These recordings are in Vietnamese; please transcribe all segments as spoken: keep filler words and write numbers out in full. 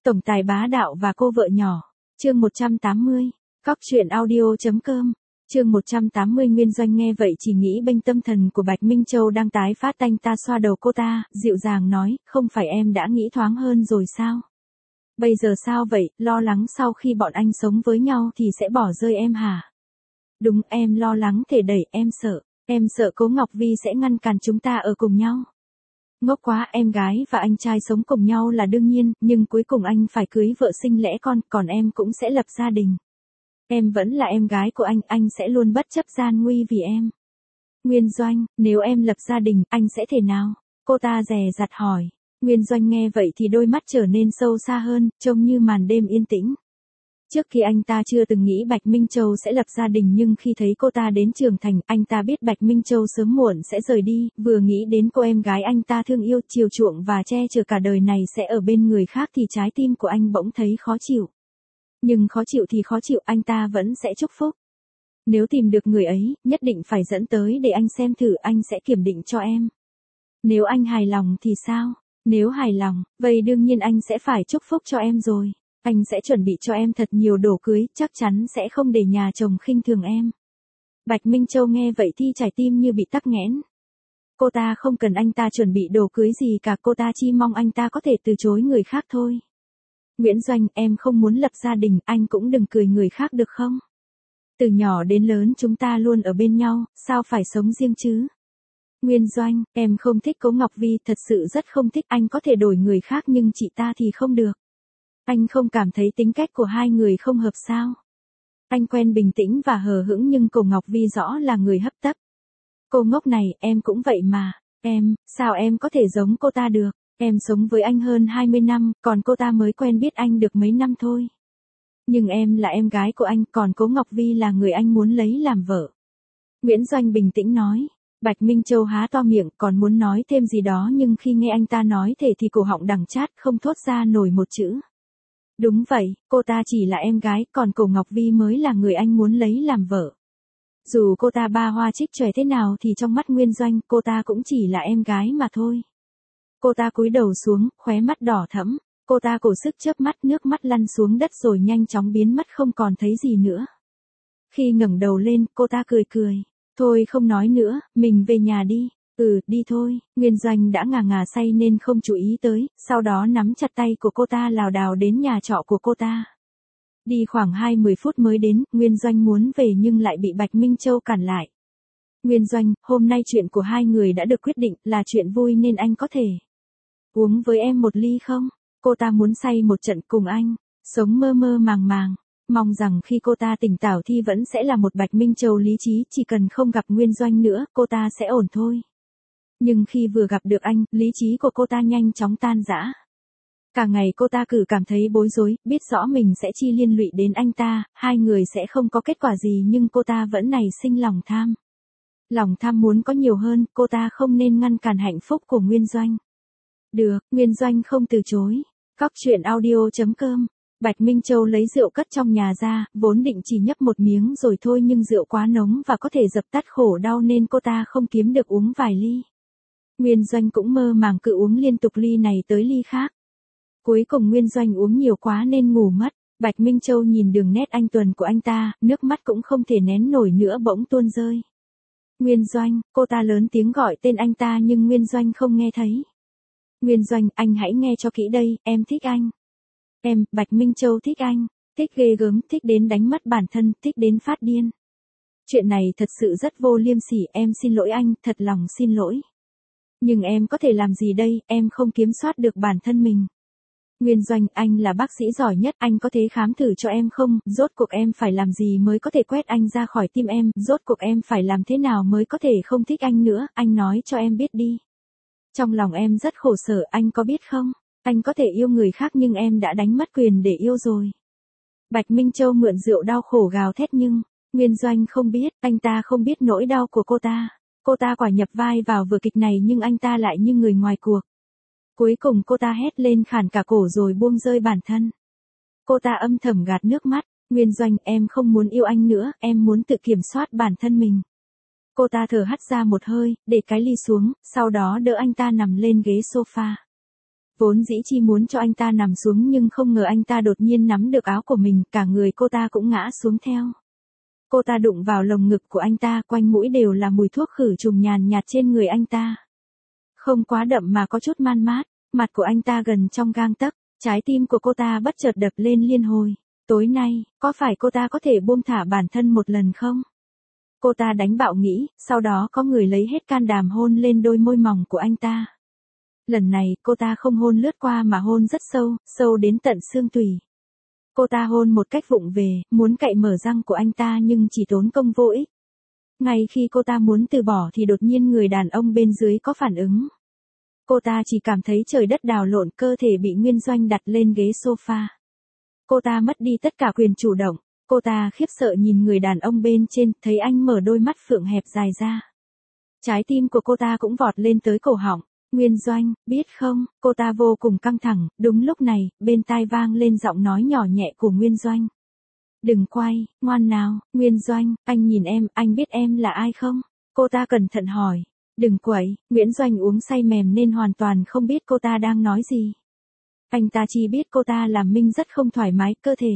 Tổng tài bá đạo và cô vợ nhỏ. Chương một trăm tám mươi. Cóc truyện audio.com. Chương một trăm tám mươi. Nguyên Doanh nghe vậy chỉ nghĩ bênh tâm thần của Bạch Minh Châu đang tái phát, tanh ta xoa đầu cô ta, dịu dàng nói, không phải em đã nghĩ thoáng hơn rồi sao? Bây giờ sao vậy, lo lắng sau khi bọn anh sống với nhau thì sẽ bỏ rơi em hả? Đúng, em lo lắng thể đẩy, em sợ, em sợ Cố Ngọc Vi sẽ ngăn cản chúng ta ở cùng nhau. Ngốc quá, em gái và anh trai sống cùng nhau là đương nhiên, nhưng cuối cùng anh phải cưới vợ sinh lẽ con, còn em cũng sẽ lập gia đình. Em vẫn là em gái của anh, anh sẽ luôn bất chấp gian nguy vì em. Nguyên Doanh, nếu em lập gia đình, anh sẽ thế nào? Cô ta dè dặt hỏi. Nguyên Doanh nghe vậy thì đôi mắt trở nên sâu xa hơn, trông như màn đêm yên tĩnh. Trước khi anh ta chưa từng nghĩ Bạch Minh Châu sẽ lập gia đình, nhưng khi thấy cô ta đến trưởng thành, anh ta biết Bạch Minh Châu sớm muộn sẽ rời đi, vừa nghĩ đến cô em gái anh ta thương yêu, chiều chuộng và che chở cả đời này sẽ ở bên người khác thì trái tim của anh bỗng thấy khó chịu. Nhưng khó chịu thì khó chịu, anh ta vẫn sẽ chúc phúc. Nếu tìm được người ấy, nhất định phải dẫn tới để anh xem thử, anh sẽ kiểm định cho em. Nếu anh hài lòng thì sao? Nếu hài lòng, vậy đương nhiên anh sẽ phải chúc phúc cho em rồi. Anh sẽ chuẩn bị cho em thật nhiều đồ cưới, chắc chắn sẽ không để nhà chồng khinh thường em. Bạch Minh Châu nghe vậy thì trái tim như bị tắc nghẽn. Cô ta không cần anh ta chuẩn bị đồ cưới gì cả, cô ta chỉ mong anh ta có thể từ chối người khác thôi. Nguyễn Doanh, em không muốn lập gia đình, anh cũng đừng cười người khác được không? Từ nhỏ đến lớn chúng ta luôn ở bên nhau, sao phải sống riêng chứ? Nguyên Doanh, em không thích Cố Ngọc Vi, thật sự rất không thích, anh có thể đổi người khác nhưng chị ta thì không được. Anh không cảm thấy tính cách của hai người không hợp sao? Anh quen bình tĩnh và hờ hững nhưng Cố Ngọc Vi rõ là người hấp tấp. Cô ngốc này, em cũng vậy mà. Em, sao em có thể giống cô ta được? Em sống với anh hơn hai mươi năm, còn cô ta mới quen biết anh được mấy năm thôi. Nhưng em là em gái của anh, còn Cố Ngọc Vi là người anh muốn lấy làm vợ. Nguyễn Doanh bình tĩnh nói. Bạch Minh Châu há to miệng còn muốn nói thêm gì đó, nhưng khi nghe anh ta nói thế thì cổ họng đắng chát không thốt ra nổi một chữ. Đúng vậy, cô ta chỉ là em gái, còn Cố Ngọc Vi mới là người anh muốn lấy làm vợ. Dù cô ta ba hoa trích chòe thế nào thì trong mắt Nguyên Doanh, cô ta cũng chỉ là em gái mà thôi. Cô ta cúi đầu xuống, khóe mắt đỏ thẫm, cô ta cố sức chớp mắt, nước mắt lăn xuống đất rồi nhanh chóng biến mất không còn thấy gì nữa. Khi ngẩng đầu lên, cô ta cười cười. Thôi không nói nữa, mình về nhà đi. Ừ, đi thôi. Nguyên Doanh đã ngà ngà say nên không chú ý tới, sau đó nắm chặt tay của cô ta lảo đảo đến nhà trọ của cô ta. Đi khoảng hai mươi phút mới đến, Nguyên Doanh muốn về nhưng lại bị Bạch Minh Châu cản lại. Nguyên Doanh, hôm nay chuyện của hai người đã được quyết định, là chuyện vui nên anh có thể uống với em một ly không? Cô ta muốn say một trận cùng anh, sống mơ mơ màng màng. Mong rằng khi cô ta tỉnh táo thì vẫn sẽ là một Bạch Minh Châu lý trí, chỉ cần không gặp Nguyên Doanh nữa, cô ta sẽ ổn thôi. Nhưng khi vừa gặp được anh, lý trí của cô ta nhanh chóng tan rã. Cả ngày cô ta cứ cảm thấy bối rối, biết rõ mình sẽ chi liên lụy đến anh ta, hai người sẽ không có kết quả gì nhưng cô ta vẫn nảy sinh lòng tham. Lòng tham muốn có nhiều hơn, cô ta không nên ngăn cản hạnh phúc của Nguyên Doanh. Được, Nguyên Doanh không từ chối. Cóc truyện audio.com. Bạch Minh Châu lấy rượu cất trong nhà ra, vốn định chỉ nhấp một miếng rồi thôi nhưng rượu quá nóng và có thể dập tắt khổ đau nên cô ta không kiếm được uống vài ly. Nguyên Doanh cũng mơ màng cứ uống liên tục ly này tới ly khác. Cuối cùng Nguyên Doanh uống nhiều quá nên ngủ mất. Bạch Minh Châu nhìn đường nét anh tuần của anh ta, nước mắt cũng không thể nén nổi nữa bỗng tuôn rơi. Nguyên Doanh, cô ta lớn tiếng gọi tên anh ta nhưng Nguyên Doanh không nghe thấy. Nguyên Doanh, anh hãy nghe cho kỹ đây, em thích anh. Em, Bạch Minh Châu thích anh, thích ghê gớm, thích đến đánh mất bản thân, thích đến phát điên. Chuyện này thật sự rất vô liêm sỉ, em xin lỗi anh, thật lòng xin lỗi. Nhưng em có thể làm gì đây, em không kiểm soát được bản thân mình. Nguyên Doanh, anh là bác sĩ giỏi nhất, anh có thể khám thử cho em không, rốt cuộc em phải làm gì mới có thể quét anh ra khỏi tim em, rốt cuộc em phải làm thế nào mới có thể không thích anh nữa, anh nói cho em biết đi. Trong lòng em rất khổ sở, anh có biết không? Anh có thể yêu người khác nhưng em đã đánh mất quyền để yêu rồi. Bạch Minh Châu mượn rượu đau khổ gào thét nhưng Nguyên Doanh không biết, anh ta không biết nỗi đau của cô ta. Cô ta quả nhập vai vào vở kịch này nhưng anh ta lại như người ngoài cuộc. Cuối cùng cô ta hét lên khản cả cổ rồi buông rơi bản thân. Cô ta âm thầm gạt nước mắt. Nguyên Doanh, em không muốn yêu anh nữa, em muốn tự kiểm soát bản thân mình. Cô ta thở hắt ra một hơi, để cái ly xuống, sau đó đỡ anh ta nằm lên ghế sofa. Vốn dĩ chi muốn cho anh ta nằm xuống nhưng không ngờ anh ta đột nhiên nắm được áo của mình, cả người cô ta cũng ngã xuống theo. Cô ta đụng vào lồng ngực của anh ta, quanh mũi đều là mùi thuốc khử trùng nhàn nhạt trên người anh ta. Không quá đậm mà có chút man mát, mặt của anh ta gần trong gang tấc, trái tim của cô ta bất chợt đập lên liên hồi. Tối nay, có phải cô ta có thể buông thả bản thân một lần không? Cô ta đánh bạo nghĩ, sau đó có người lấy hết can đảm hôn lên đôi môi mỏng của anh ta. Lần này, cô ta không hôn lướt qua mà hôn rất sâu, sâu đến tận xương tủy. Cô ta hôn một cách vụng về, muốn cạy mở răng của anh ta nhưng chỉ tốn công vô ích. Ngay khi cô ta muốn từ bỏ thì đột nhiên người đàn ông bên dưới có phản ứng. Cô ta chỉ cảm thấy trời đất đảo lộn, cơ thể bị Nguyên Doanh đặt lên ghế sofa. Cô ta mất đi tất cả quyền chủ động, cô ta khiếp sợ nhìn người đàn ông bên trên, thấy anh mở đôi mắt phượng hẹp dài ra. Trái tim của cô ta cũng vọt lên tới cổ họng. Nguyên Doanh, biết không, cô ta vô cùng căng thẳng, đúng lúc này, bên tai vang lên giọng nói nhỏ nhẹ của Nguyên Doanh. Đừng quay, ngoan nào, Nguyên Doanh, anh nhìn em, anh biết em là ai không? Cô ta cẩn thận hỏi. Đừng quậy, Nguyễn Doanh uống say mềm nên hoàn toàn không biết cô ta đang nói gì. Anh ta chỉ biết cô ta làm Minh rất không thoải mái, cơ thể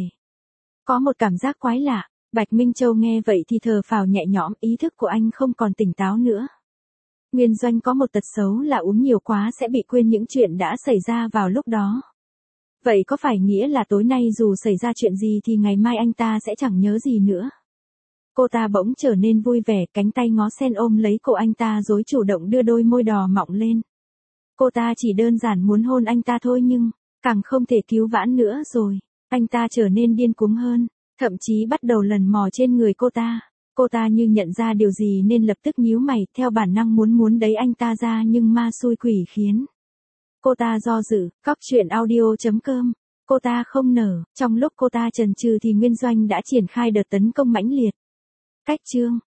có một cảm giác quái lạ. Bạch Minh Châu nghe vậy thì thở phào nhẹ nhõm, ý thức của anh không còn tỉnh táo nữa. Nguyên Doanh có một tật xấu là uống nhiều quá sẽ bị quên những chuyện đã xảy ra vào lúc đó. Vậy có phải nghĩa là tối nay dù xảy ra chuyện gì thì ngày mai anh ta sẽ chẳng nhớ gì nữa? Cô ta bỗng trở nên vui vẻ, cánh tay ngó sen ôm lấy cổ anh ta rồi chủ động đưa đôi môi đỏ mọng lên. Cô ta chỉ đơn giản muốn hôn anh ta thôi nhưng, càng không thể cứu vãn nữa rồi. Anh ta trở nên điên cuồng hơn, thậm chí bắt đầu lần mò trên người cô ta. Cô ta như nhận ra điều gì nên lập tức nhíu mày, theo bản năng muốn muốn đẩy anh ta ra nhưng ma xui quỷ khiến. Cô ta do dự, cóc truyện audio chấm com. Cô ta không nở, trong lúc cô ta chần chừ thì Nguyên Doanh đã triển khai đợt tấn công mãnh liệt. Cách chương